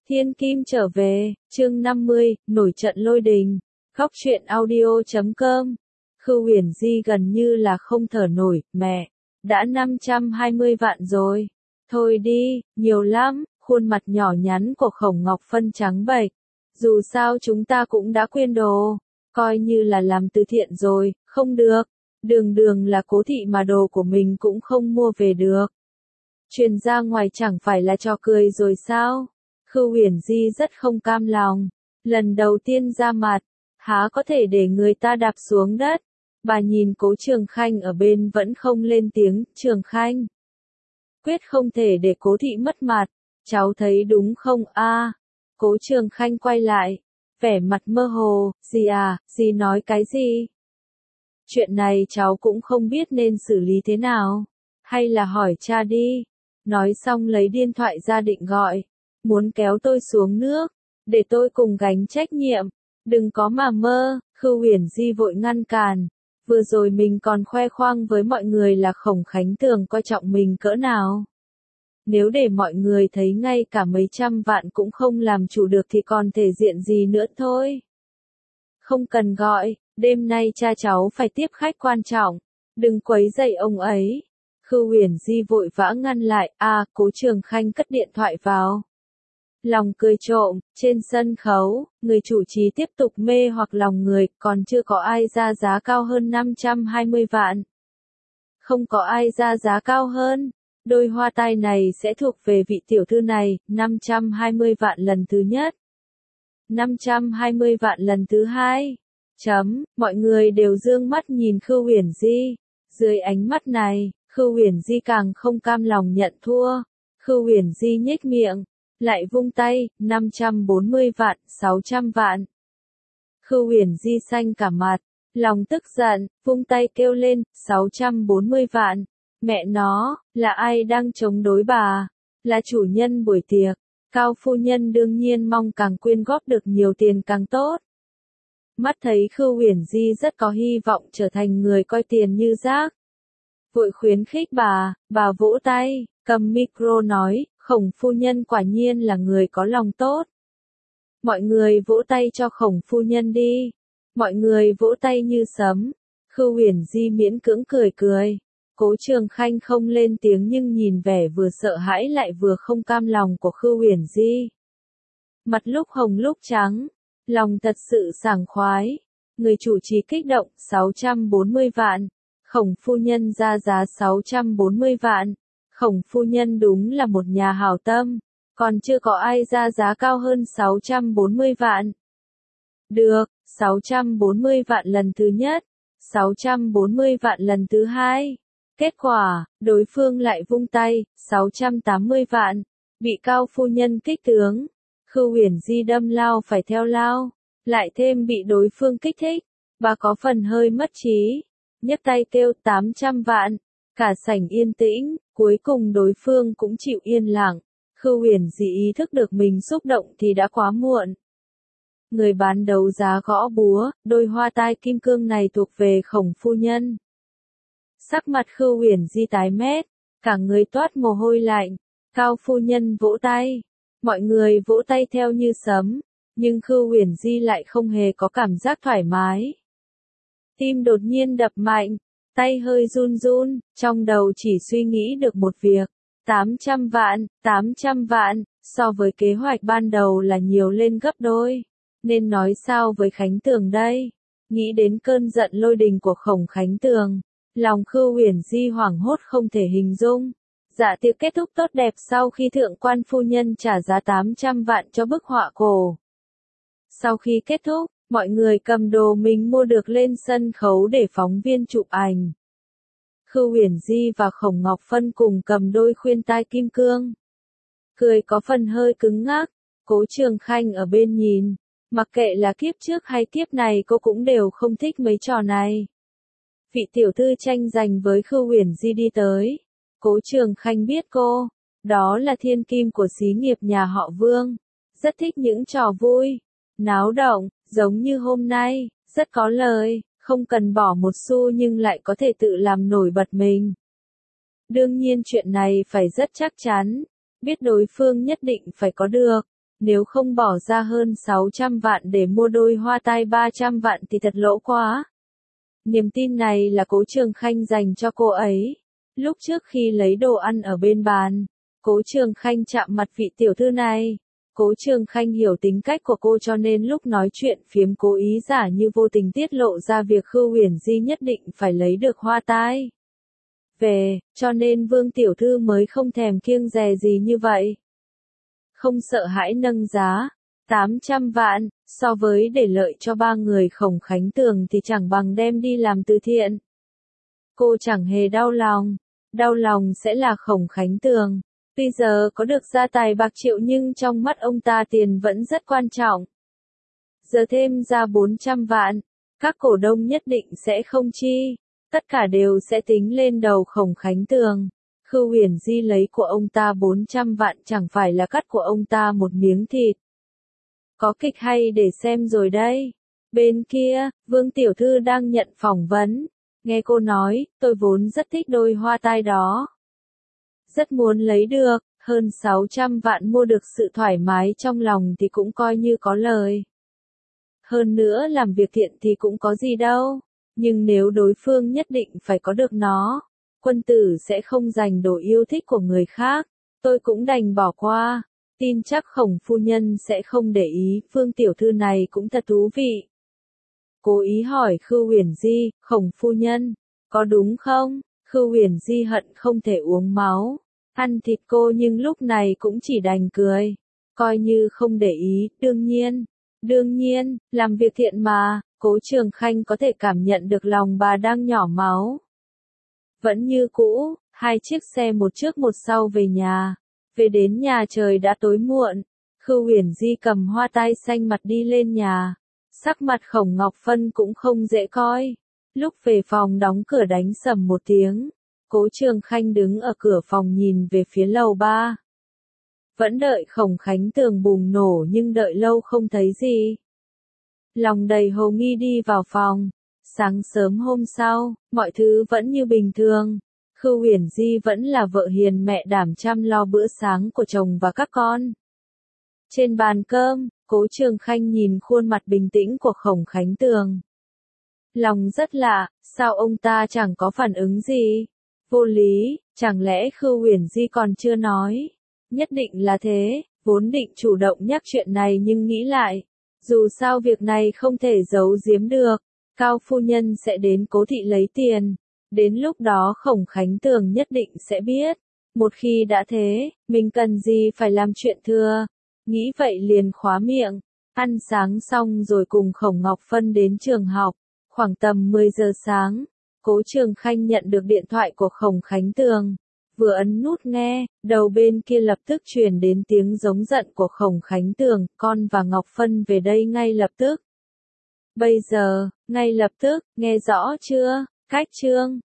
Thiên Kim trở về, chương 50, nổi trận lôi đình. Góc truyện audio.com. Khưu Uyển Di gần như là không thở nổi, mẹ, đã 520 vạn rồi. Thôi đi, nhiều lắm, khuôn mặt nhỏ nhắn của Khổng Ngọc Phân trắng bệch. Dù sao chúng ta cũng đã quyên đồ, coi như là làm từ thiện rồi, không được. Đường đường là cố thị mà đồ của mình cũng không mua về được. Truyền ra ngoài chẳng phải là trò cười rồi sao? Khưu Uyển Di rất không cam lòng. Lần đầu tiên ra mặt, há có thể để người ta đạp xuống đất. Bà nhìn Cố Trường Khanh ở bên vẫn không lên tiếng, Trường Khanh. Quyết không thể để Cố thị mất mặt, cháu thấy đúng không a? Cố Trường Khanh quay lại, vẻ mặt mơ hồ, gì à, gì nói cái gì? Chuyện này cháu cũng không biết nên xử lý thế nào, hay là hỏi cha đi. Nói xong lấy điện thoại ra định gọi, muốn kéo tôi xuống nước, để tôi cùng gánh trách nhiệm. Đừng có mà mơ, Khưu Uyển Di vội ngăn cản. Vừa rồi mình còn khoe khoang với mọi người là Khổng Khánh Tường coi trọng mình cỡ nào. Nếu để mọi người thấy ngay cả mấy trăm vạn cũng không làm chủ được thì còn thể diện gì nữa thôi. Không cần gọi, đêm nay cha cháu phải tiếp khách quan trọng, đừng quấy rầy ông ấy. Khưu Uyển Di vội vã ngăn lại, Cố Trường Khanh cất điện thoại vào. Lòng cười trộm, trên sân khấu, người chủ trì tiếp tục mê hoặc lòng người, còn chưa có ai ra giá cao hơn 520 vạn. Không có ai ra giá cao hơn. Đôi hoa tai này sẽ thuộc về vị tiểu thư này, 520 vạn lần thứ nhất. 520 vạn lần thứ hai. Mọi người đều dương mắt nhìn Khưu Uyển Di. Dưới ánh mắt này, Khưu Uyển Di càng không cam lòng nhận thua. Khưu Uyển Di nhếch miệng, lại vung tay, 540 vạn, 600 vạn. Khưu Uyển Di xanh cả mặt, lòng tức giận, vung tay kêu lên, 640 vạn. Mẹ nó, là ai đang chống đối bà? Là chủ nhân buổi tiệc. Cao phu nhân đương nhiên mong càng quyên góp được nhiều tiền càng tốt. Mắt thấy Khưu Uyển Di rất có hy vọng trở thành người coi tiền như rác. Vội khuyến khích bà vỗ tay, cầm micro nói, Khổng phu nhân quả nhiên là người có lòng tốt. Mọi người vỗ tay cho Khổng phu nhân đi. Mọi người vỗ tay như sấm. Khưu Uyển Di miễn cưỡng cười. Cố Trường Khanh không lên tiếng nhưng nhìn vẻ vừa sợ hãi lại vừa không cam lòng của Khưu Uyển Di. Mặt lúc hồng lúc trắng, lòng thật sự sảng khoái. Người chủ trì kích động, 640 vạn. Khổng phu nhân ra giá 640 vạn. Khổng phu nhân đúng là một nhà hảo tâm, còn chưa có ai ra giá cao hơn 640 vạn. Được, 640 vạn lần thứ nhất, 640 vạn lần thứ hai. Kết quả, đối phương lại vung tay, 680 vạn. Bị Cao phu nhân kích tướng. Khưu Uyển Di đâm lao phải theo lao, lại thêm bị đối phương kích thích. Bà có phần hơi mất trí, nhấc tay kêu 800 vạn. Cả sảnh yên tĩnh, cuối cùng đối phương cũng chịu yên lặng. Khưu Uyển Di ý thức được mình xúc động thì đã quá muộn. Người bán đấu giá gõ búa, đôi hoa tai kim cương này thuộc về Khổng phu nhân. Sắc mặt Khưu Uyển Di tái mét, cả người toát mồ hôi lạnh. Cao phu nhân vỗ tay, mọi người vỗ tay theo như sấm, nhưng Khưu Uyển Di lại không hề có cảm giác thoải mái. Tim đột nhiên đập mạnh, tay hơi run run, trong đầu chỉ suy nghĩ được một việc. 800 vạn, so với kế hoạch ban đầu là nhiều lên gấp đôi. Nên nói sao với Khánh Tường đây? Nghĩ đến cơn giận lôi đình của Khổng Khánh Tường, lòng Khưu Uyển Di hoảng hốt không thể hình dung. Dạ tiệc kết thúc tốt đẹp sau khi thượng quan phu nhân trả giá 800 vạn cho bức họa cổ. Sau khi kết thúc, mọi người cầm đồ mình mua được lên sân khấu để phóng viên chụp ảnh. Khưu Uyển Di và Khổng Ngọc Phân cùng cầm đôi khuyên tai kim cương. Cười có phần hơi cứng ngắc, Cố Trường Khanh ở bên nhìn. Mặc kệ là kiếp trước hay kiếp này cô cũng đều không thích mấy trò này. Vị tiểu thư tranh giành với Khưu Uyển Di đi tới. Cố Trường Khanh biết cô, đó là thiên kim của xí nghiệp nhà họ Vương. Rất thích những trò vui, náo động, giống như hôm nay, rất có lời, không cần bỏ một xu nhưng lại có thể tự làm nổi bật mình. Đương nhiên chuyện này phải rất chắc chắn, biết đối phương nhất định phải có được. Nếu không bỏ ra hơn 600 vạn để mua đôi hoa tai 300 vạn thì thật lỗ quá. Niềm tin này là Cố Trường Khanh dành cho cô ấy. Lúc trước khi lấy đồ ăn ở bên bàn, Cố Trường Khanh chạm mặt vị tiểu thư này. Cố Trường Khanh hiểu tính cách của cô cho nên lúc nói chuyện phiếm cố ý giả như vô tình tiết lộ ra việc Khưu Uyển Di nhất định phải lấy được hoa tai về, cho nên Vương tiểu thư mới không thèm kiêng dè gì như vậy. Không sợ hãi nâng giá, 800 vạn, so với để lợi cho ba người Khổng Khánh Tường thì chẳng bằng đem đi làm từ thiện. Cô chẳng hề đau lòng sẽ là Khổng Khánh Tường. Tuy giờ có được gia tài bạc triệu nhưng trong mắt ông ta tiền vẫn rất quan trọng. Giờ thêm ra 400 vạn, các cổ đông nhất định sẽ không chi, tất cả đều sẽ tính lên đầu Khổng Khánh Tường. Khưu Uyển Di lấy của ông ta 400 vạn chẳng phải là cắt của ông ta một miếng thịt. Có kịch hay để xem rồi đây. Bên kia, Vương tiểu thư đang nhận phỏng vấn. Nghe cô nói, tôi vốn rất thích đôi hoa tai đó. Rất muốn lấy được, hơn 600 vạn mua được sự thoải mái trong lòng thì cũng coi như có lời. Hơn nữa làm việc thiện thì cũng có gì đâu. Nhưng nếu đối phương nhất định phải có được nó, quân tử sẽ không giành đồ yêu thích của người khác. Tôi cũng đành bỏ qua. Tin chắc Khổng phu nhân sẽ không để ý, Phương tiểu thư này cũng thật thú vị. Cố ý hỏi Khưu Uyển Di, Khổng phu nhân, có đúng không? Khưu Uyển Di hận không thể uống máu, ăn thịt cô nhưng lúc này cũng chỉ đành cười, coi như không để ý, đương nhiên, làm việc thiện mà, Cố Trường Khanh có thể cảm nhận được lòng bà đang nhỏ máu. Vẫn như cũ, hai chiếc xe một trước một sau về nhà. Về đến nhà trời đã tối muộn, Khưu Uyển Di cầm hoa tai xanh mặt đi lên nhà. Sắc mặt Khổng Ngọc Phân cũng không dễ coi. Lúc về phòng đóng cửa đánh sầm một tiếng. Cố Trường Khanh đứng ở cửa phòng nhìn về phía lầu 3. Vẫn đợi Khổng Khánh Tường bùng nổ nhưng đợi lâu không thấy gì. Lòng đầy hồ nghi đi vào phòng. Sáng sớm hôm sau, mọi thứ vẫn như bình thường. Khưu Uyển Di vẫn là vợ hiền mẹ đảm chăm lo bữa sáng của chồng và các con. Trên bàn cơm, Cố Trường Khanh nhìn khuôn mặt bình tĩnh của Khổng Khánh Tường. Lòng rất lạ, sao ông ta chẳng có phản ứng gì? Vô lý, chẳng lẽ Khưu Uyển Di còn chưa nói? Nhất định là thế, vốn định chủ động nhắc chuyện này nhưng nghĩ lại. Dù sao việc này không thể giấu giếm được, Cao phu nhân sẽ đến Cố thị lấy tiền. Đến lúc đó Khổng Khánh Tường nhất định sẽ biết. Một khi đã thế, mình cần gì phải làm chuyện thừa. Nghĩ vậy liền khóa miệng. Ăn sáng xong rồi cùng Khổng Ngọc Phân đến trường học. Khoảng tầm 10 giờ sáng, Cố Trường Khanh nhận được điện thoại của Khổng Khánh Tường. Vừa ấn nút nghe, đầu bên kia lập tức truyền đến tiếng giống giận của Khổng Khánh Tường. Con và Ngọc Phân về đây ngay lập tức. Bây giờ, ngay lập tức, nghe rõ chưa? Cách chương